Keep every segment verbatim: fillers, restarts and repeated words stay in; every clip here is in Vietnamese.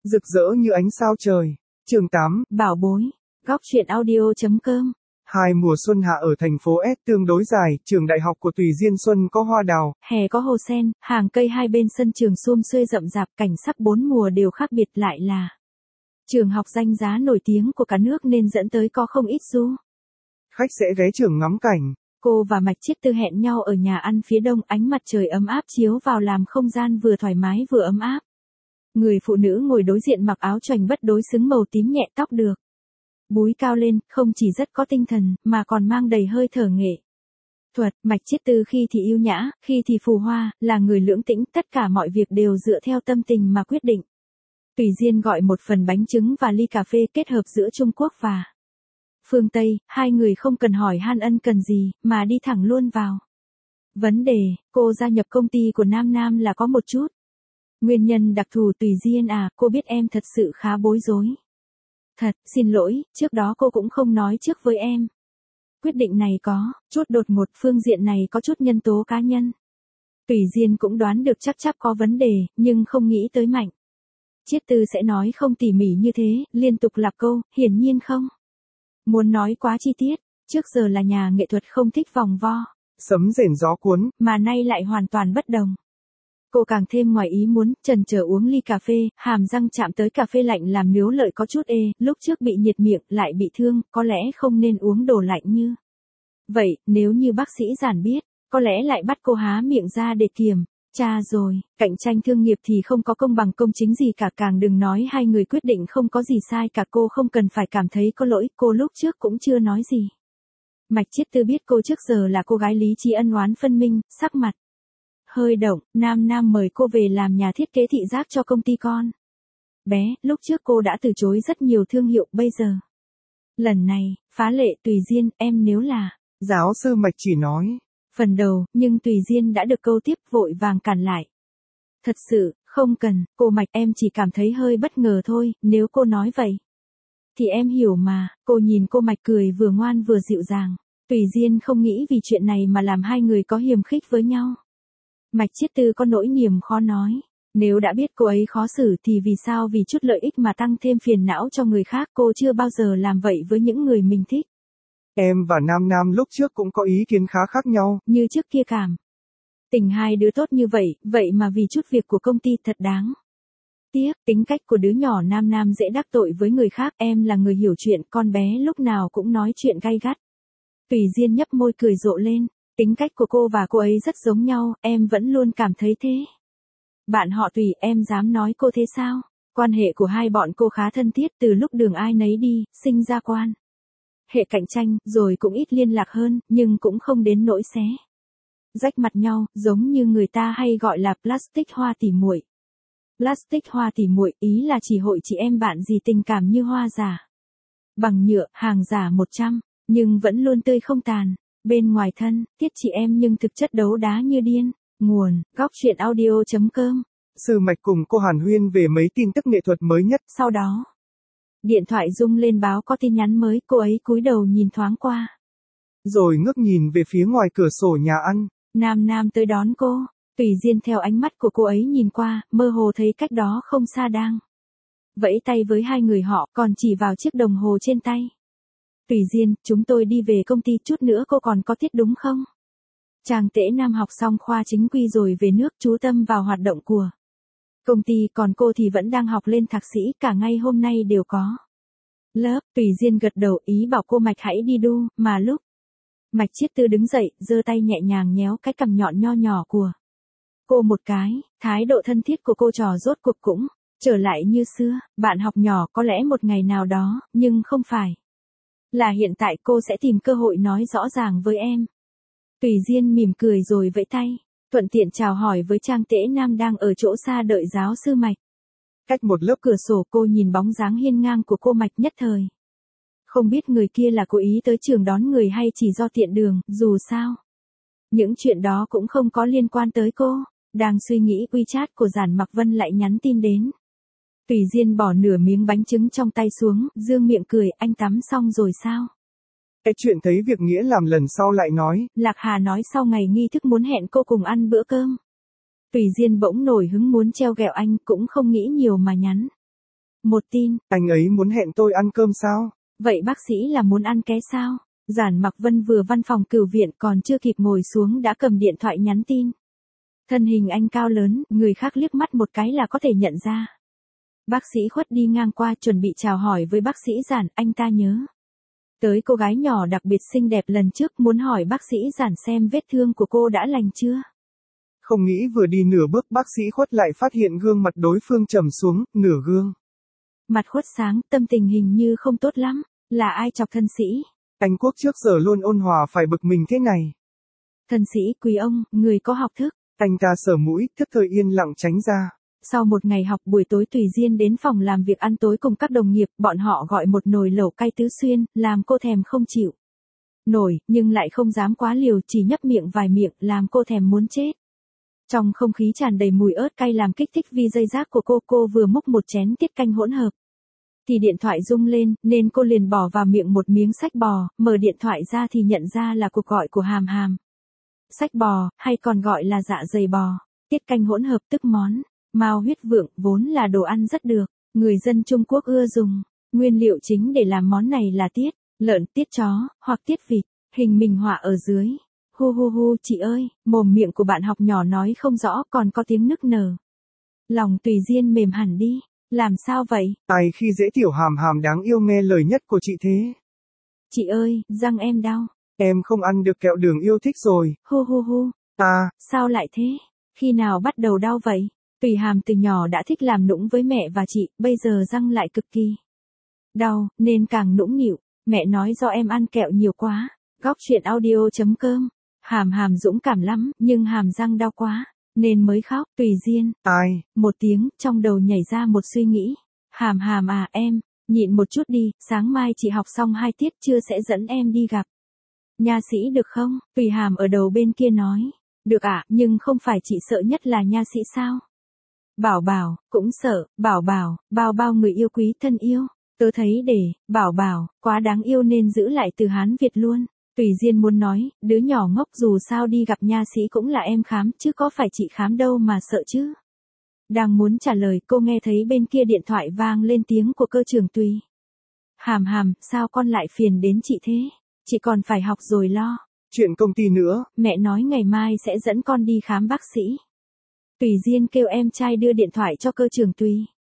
Rực rỡ như ánh sao trời. Chương tám. Bảo bối. Góc truyện audio.com. Hai mùa xuân hạ ở thành phố S tương đối dài, trường đại học của Tùy Diên Xuân có hoa đào. Hè có hồ sen, hàng cây hai bên sân trường sum xuê rậm rạp, cảnh sắc bốn mùa đều khác biệt, lại là trường học danh giá nổi tiếng của cả nước nên dẫn tới có không ít du Khách sẽ ghé trường ngắm cảnh. Cô và Mạch Chiết Tư hẹn nhau ở nhà ăn phía đông, ánh mặt trời ấm áp chiếu vào làm không gian vừa thoải mái vừa ấm áp. Người phụ nữ ngồi đối diện mặc áo choàng bất đối xứng màu tím nhẹ, tóc được búi cao lên, không chỉ rất có tinh thần, mà còn mang đầy hơi thở nghệ thuật. Mạch Chiết Tư khi thì yêu nhã, khi thì phù hoa, là người lưỡng tĩnh, tất cả mọi việc đều dựa theo tâm tình mà quyết định. Tùy Diên gọi một phần bánh trứng và ly cà phê kết hợp giữa Trung Quốc và phương Tây, hai người không cần hỏi han ân cần gì, mà đi thẳng luôn vào vấn đề. Cô gia nhập công ty của Nam Nam là có một chút nguyên nhân đặc thù. Tùy Diên à, cô biết em thật sự khá bối rối. Thật, xin lỗi, trước đó cô cũng không nói trước với em. Quyết định này có chút đột ngột, phương diện này có chút nhân tố cá nhân. Tùy Diên cũng đoán được chắc chắc có vấn đề, nhưng không nghĩ tới Mạnh Chiết Tư sẽ nói không tỉ mỉ như thế, liên tục lặp câu, hiển nhiên không muốn nói quá chi tiết. Trước giờ là nhà nghệ thuật không thích vòng vo, sấm rền gió cuốn, mà nay lại hoàn toàn bất đồng. Cô càng thêm ngoài ý muốn, chần chờ uống ly cà phê, hàm răng chạm tới cà phê lạnh làm níu lợi có chút ê, lúc trước bị nhiệt miệng, lại bị thương, có lẽ không nên uống đồ lạnh như vậy, nếu như bác sĩ Giản biết, có lẽ lại bắt cô há miệng ra để kiểm tra rồi. Cạnh tranh thương nghiệp thì không có công bằng công chính gì cả, càng đừng nói hai người quyết định không có gì sai cả, cô không cần phải cảm thấy có lỗi, cô lúc trước cũng chưa nói gì. Mạch Chiết Tư biết cô trước giờ là cô gái lý trí ân oán phân minh, sắc mặt hơi động. Nam Nam mời cô về làm nhà thiết kế thị giác cho công ty con bé, lúc trước cô đã từ chối rất nhiều thương hiệu, bây giờ lần này phá lệ. Tùy Diên, em nếu là giáo sư Mạch chỉ nói phần đầu, nhưng Tùy Diên đã được câu tiếp vội vàng cản lại. Thật sự, không cần, cô Mạch, em chỉ cảm thấy hơi bất ngờ thôi, nếu cô nói vậy thì em hiểu mà. Cô nhìn cô Mạch cười vừa ngoan vừa dịu dàng. Tùy Diên không nghĩ vì chuyện này mà làm hai người có hiềm khích với nhau. Mạch Chiết Tư có nỗi niềm khó nói. Nếu đã biết cô ấy khó xử thì vì sao vì chút lợi ích mà tăng thêm phiền não cho người khác. Cô chưa bao giờ làm vậy với những người mình thích. Em và Nam Nam lúc trước cũng có ý kiến khá khác nhau. Như trước kia cảm tình hai đứa tốt như vậy, vậy mà vì chút việc của công ty thật đáng tiếc. Tính cách của đứa nhỏ Nam Nam dễ đắc tội với người khác, em là người hiểu chuyện, con bé lúc nào cũng nói chuyện gay gắt. Tùy Diên nhấp môi cười rộ lên. Tính cách của cô và cô ấy rất giống nhau, em vẫn luôn cảm thấy thế. Bạn họ Tùy, em dám nói cô thế sao? Quan hệ của hai bọn cô khá thân thiết từ lúc đường ai nấy đi, sinh ra quan hệ cạnh tranh, rồi cũng ít liên lạc hơn, nhưng cũng không đến nỗi xé rách mặt nhau, giống như người ta hay gọi là plastic hoa tỉ muội. Plastic hoa tỉ muội ý là chỉ hội chị em bạn gì tình cảm như hoa giả bằng nhựa, hàng giả một trăm, nhưng vẫn luôn tươi không tàn. Bên ngoài thân thiết chị em nhưng thực chất đấu đá như điên. Nguồn: góc truyện audio.com. Sư Mạch cùng cô Hàn huyên về mấy tin tức nghệ thuật mới nhất. Sau đó, điện thoại rung lên báo có tin nhắn mới, cô ấy cúi đầu nhìn thoáng qua, rồi ngước nhìn về phía ngoài cửa sổ nhà ăn. Nam Nam tới đón cô. Tùy Diên theo ánh mắt của cô ấy nhìn qua, mơ hồ thấy cách đó không xa đang vẫy tay với hai người họ, còn chỉ vào chiếc đồng hồ trên tay. Tùy Diên, chúng tôi đi về công ty, chút nữa cô còn có tiết đúng không? Chàng Tễ Nam học xong khoa chính quy rồi về nước, chú tâm vào hoạt động của công ty, còn cô thì vẫn đang học lên thạc sĩ, cả ngày hôm nay đều có lớp. Tùy Diên gật đầu ý bảo cô Mạch hãy đi đu, mà lúc Mạch Chiết Tư đứng dậy, giơ tay nhẹ nhàng nhéo cái cằm nhọn nho nhỏ của cô một cái, thái độ thân thiết của cô trò rốt cuộc cũng trở lại như xưa. Bạn học nhỏ có lẽ một ngày nào đó, nhưng không phải là hiện tại, cô sẽ tìm cơ hội nói rõ ràng với em. Tùy Diên mỉm cười rồi vẫy tay, thuận tiện chào hỏi với Trang Tễ Nam đang ở chỗ xa đợi giáo sư Mạch. Cách một lớp cửa sổ, cô nhìn bóng dáng hiên ngang của cô Mạch, nhất thời không biết người kia là cố ý tới trường đón người hay chỉ do tiện đường, dù sao những chuyện đó cũng không có liên quan tới cô. Đang suy nghĩ, WeChat của Giản Mặc Vân lại nhắn tin đến. Tùy Diên bỏ nửa miếng bánh trứng trong tay xuống, dương miệng cười, anh tắm xong rồi sao? Cái chuyện thấy việc nghĩa làm lần sau lại nói. Lạc Hà nói sau ngày nghi thức muốn hẹn cô cùng ăn bữa cơm. Tùy Diên bỗng nổi hứng muốn treo gẹo anh, cũng không nghĩ nhiều mà nhắn Một tin. Anh ấy muốn hẹn tôi ăn cơm sao? Vậy bác sĩ là muốn ăn ké sao? Giản Mặc Vân vừa văn phòng cửu viện còn chưa kịp ngồi xuống đã cầm điện thoại nhắn tin. Thân hình anh cao lớn, người khác liếc mắt một cái là có thể nhận ra. Bác sĩ Khuất đi ngang qua chuẩn bị chào hỏi với bác sĩ Giản, anh ta nhớ tới cô gái nhỏ đặc biệt xinh đẹp lần trước, muốn hỏi bác sĩ Giản xem vết thương của cô đã lành chưa. Không nghĩ vừa đi nửa bước bác sĩ Khuất lại phát hiện gương mặt đối phương trầm xuống, nửa gương. Mặt Khuất sáng, tâm tình hình như không tốt lắm, là ai chọc thân sĩ? Anh Quốc trước giờ luôn ôn hòa phải bực mình thế này. Thân sĩ quý ông, người có học thức. Anh ta sờ mũi, thức thời yên lặng tránh ra. Sau một ngày học buổi tối Tùy Diên đến phòng làm việc ăn tối cùng các đồng nghiệp, bọn họ gọi một nồi lẩu cay tứ xuyên, làm cô thèm không chịu nổi, nhưng lại không dám quá liều, chỉ nhấp miệng vài miệng, làm cô thèm muốn chết. Trong không khí tràn đầy mùi ớt cay làm kích thích vi dây giác của cô, cô vừa múc một chén tiết canh hỗn hợp thì điện thoại rung lên, nên cô liền bỏ vào miệng một miếng sách bò, mở điện thoại ra thì nhận ra là cuộc gọi của Hàm Hàm. Sách bò, hay còn gọi là dạ dày bò, tiết canh hỗn hợp tức món mao huyết vượng, vốn là đồ ăn rất được người dân Trung Quốc ưa dùng. Nguyên liệu chính để làm món này là tiết lợn, tiết chó, hoặc tiết vịt, hình minh họa ở dưới. Hu hu hu, chị ơi, mồm miệng của bạn học nhỏ nói không rõ, còn có tiếng nức nở. Lòng Tùy Diên mềm hẳn đi. Làm sao vậy? Ai khi dễ tiểu Hàm Hàm đáng yêu nghe lời nhất của chị thế? Chị ơi, răng em đau. Em không ăn được kẹo đường yêu thích rồi. Hu hu hu. À. Sao lại thế? Khi nào bắt đầu đau vậy? Tùy Hàm từ nhỏ đã thích làm nũng với mẹ và chị, bây giờ răng lại cực kỳ đau, nên càng nũng nịu. Mẹ nói do em ăn kẹo nhiều quá. Góc truyện audio chấm com. Hàm Hàm dũng cảm lắm, nhưng hàm răng đau quá nên mới khóc. Tùy Diên. Ai? Một tiếng, trong đầu nhảy ra một suy nghĩ. Hàm Hàm à em, nhịn một chút đi, sáng mai chị học xong hai tiết trưa sẽ dẫn em đi gặp nha sĩ được không? Tùy Hàm ở đầu bên kia nói. Được ạ, à, nhưng không phải chị sợ nhất là nha sĩ sao? Bảo Bảo, cũng sợ. Bảo Bảo, bao bao người yêu quý thân yêu. Tớ thấy để, Bảo Bảo, quá đáng yêu nên giữ lại từ Hán Việt luôn. Tùy Diên muốn nói, đứa nhỏ ngốc, dù sao đi gặp nha sĩ cũng là em khám, chứ có phải chị khám đâu mà sợ chứ. Đang muốn trả lời, cô nghe thấy bên kia điện thoại vang lên tiếng của cơ trưởng Tùy. Hàm Hàm, sao con lại phiền đến chị thế? Chị còn phải học rồi lo. Chuyện công ty nữa. Mẹ nói ngày mai sẽ dẫn con đi khám bác sĩ. Tùy Diên kêu em trai đưa điện thoại cho cơ trưởng Tùy.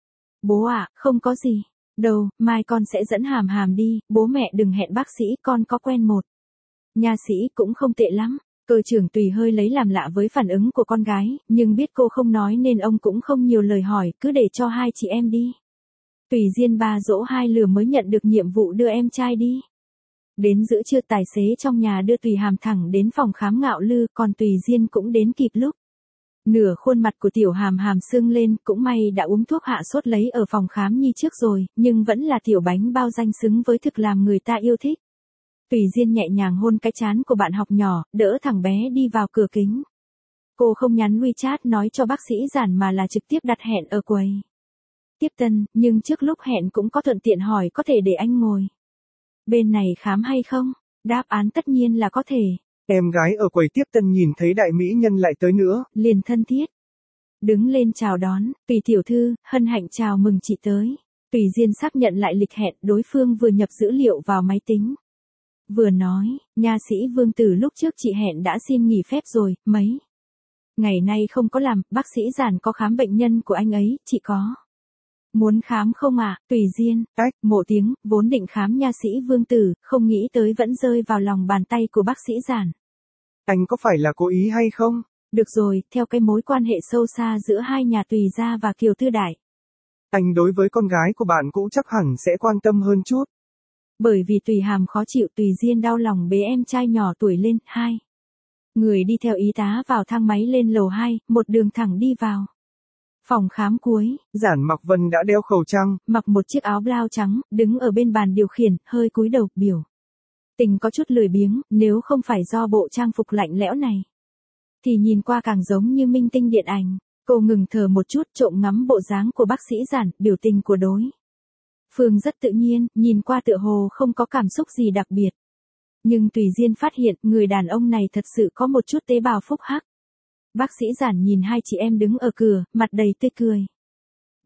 Bố ạ, à, không có gì đâu, mai con sẽ dẫn Hàm Hàm đi, bố mẹ đừng hẹn bác sĩ, con có quen một nha sĩ cũng không tệ lắm. Cơ trưởng Tùy hơi lấy làm lạ với phản ứng của con gái, nhưng biết cô không nói nên ông cũng không nhiều lời hỏi, cứ để cho hai chị em đi. Tùy Diên ba dỗ hai lừa mới nhận được nhiệm vụ đưa em trai đi. Đến giữa trưa tài xế trong nhà đưa Tùy Hàm thẳng đến phòng khám Ngạo Lư, còn Tùy Diên cũng đến kịp lúc. Nửa khuôn mặt của tiểu Hàm Hàm sưng lên, cũng may đã uống thuốc hạ sốt lấy ở phòng khám nhi trước rồi, nhưng vẫn là tiểu bánh bao danh xứng với thực làm người ta yêu thích. Tùy Diên nhẹ nhàng hôn cái trán của bạn học nhỏ, đỡ thằng bé đi vào cửa kính. Cô không nhắn WeChat nói cho bác sĩ Giản mà là trực tiếp đặt hẹn ở quầy tiếp tân, nhưng trước lúc hẹn cũng có thuận tiện hỏi có thể để anh ngồi bên này khám hay không? Đáp án tất nhiên là có thể. Em gái ở quầy tiếp tân nhìn thấy đại mỹ nhân lại tới nữa, liền thân thiết đứng lên chào đón. Tùy tiểu thư, hân hạnh chào mừng chị tới. Tùy Diên xác nhận lại lịch hẹn, đối phương vừa nhập dữ liệu vào máy tính, vừa nói, nha sĩ Vương Tử lúc trước chị hẹn đã xin nghỉ phép rồi, mấy ngày nay không có làm, bác sĩ Giản có khám bệnh nhân của anh ấy, chị có muốn khám không ạ? À? Tùy Diên, ách, một tiếng, vốn định khám nha sĩ Vương Tử, không nghĩ tới vẫn rơi vào lòng bàn tay của bác sĩ Giản. Anh có phải là cố ý hay không? Được rồi, theo cái mối quan hệ sâu xa giữa hai nhà Tùy gia và Kiều Tư Đại, anh đối với con gái của bạn cũng chắc hẳn sẽ quan tâm hơn chút. Bởi vì Tùy Hàm khó chịu, Tùy Diên đau lòng bế em trai nhỏ tuổi lên. Hai người đi theo y tá vào thang máy lên lầu hai, một đường thẳng đi vào phòng khám cuối. Giản Mặc Vân đã đeo khẩu trang, mặc một chiếc áo blau trắng, đứng ở bên bàn điều khiển, hơi cúi đầu, biểu tình có chút lười biếng, nếu không phải do bộ trang phục lạnh lẽo này thì nhìn qua càng giống như minh tinh điện ảnh. Cô ngừng thở một chút, trộm ngắm bộ dáng của bác sĩ Giản, biểu tình của đối phương rất tự nhiên, nhìn qua tựa hồ không có cảm xúc gì đặc biệt. Nhưng Tùy Diên phát hiện, người đàn ông này thật sự có một chút tế bào phúc hắc. Bác sĩ Giản nhìn hai chị em đứng ở cửa, mặt đầy tươi cười.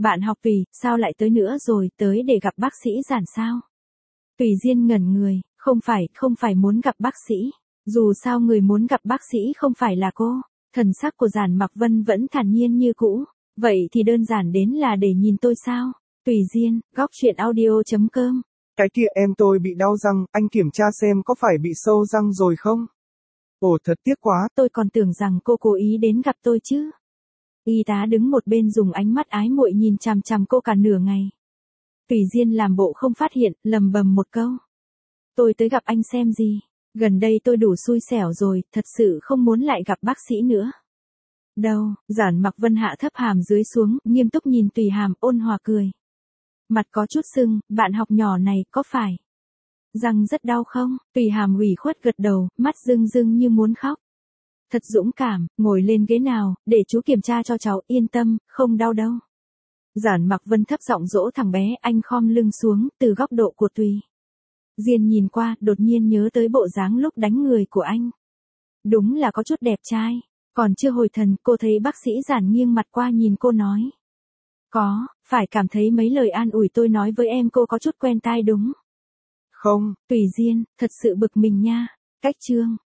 Bạn học Tùy, sao lại tới nữa rồi, tới để gặp bác sĩ Giản sao? Tùy Diên ngẩn người, không phải, không phải muốn gặp bác sĩ. Dù sao người muốn gặp bác sĩ không phải là cô. Thần sắc của Giản Mặc Vân vẫn thản nhiên như cũ. Vậy thì đơn giản đến là để nhìn tôi sao? Tùy Diên, góc truyện audio chấm com. Cái kia em tôi bị đau răng, anh kiểm tra xem có phải bị sâu răng rồi không? Ồ thật tiếc quá. Tôi còn tưởng rằng cô cố ý đến gặp tôi chứ. Y tá đứng một bên dùng ánh mắt ái muội nhìn chằm chằm cô cả nửa ngày. Tùy Diên làm bộ không phát hiện, lầm bầm một câu. Tôi tới gặp anh xem gì. Gần đây tôi đủ xui xẻo rồi, thật sự không muốn lại gặp bác sĩ nữa. Đâu, Giản Mặc Vân hạ thấp hàm dưới xuống, nghiêm túc nhìn Tùy Hàm, ôn hòa cười. Mặt có chút sưng, bạn học nhỏ này, có phải răng rất đau không? Tùy Hàm ủy khuất gật đầu, mắt rưng rưng như muốn khóc. Thật dũng cảm, ngồi lên ghế nào, để chú kiểm tra cho cháu, yên tâm, không đau đâu. Giản Mặc Vân thấp giọng dỗ thằng bé, anh khom lưng xuống, từ góc độ của Tùy Diên nhìn qua, đột nhiên nhớ tới bộ dáng lúc đánh người của anh. Đúng là có chút đẹp trai. Còn chưa hồi thần, cô thấy bác sĩ Giản nghiêng mặt qua nhìn cô nói. Có, phải cảm thấy mấy lời an ủi tôi nói với em cô có chút quen tai đúng. Không. Tùy Diên, thật sự bực mình nha. Cách chương.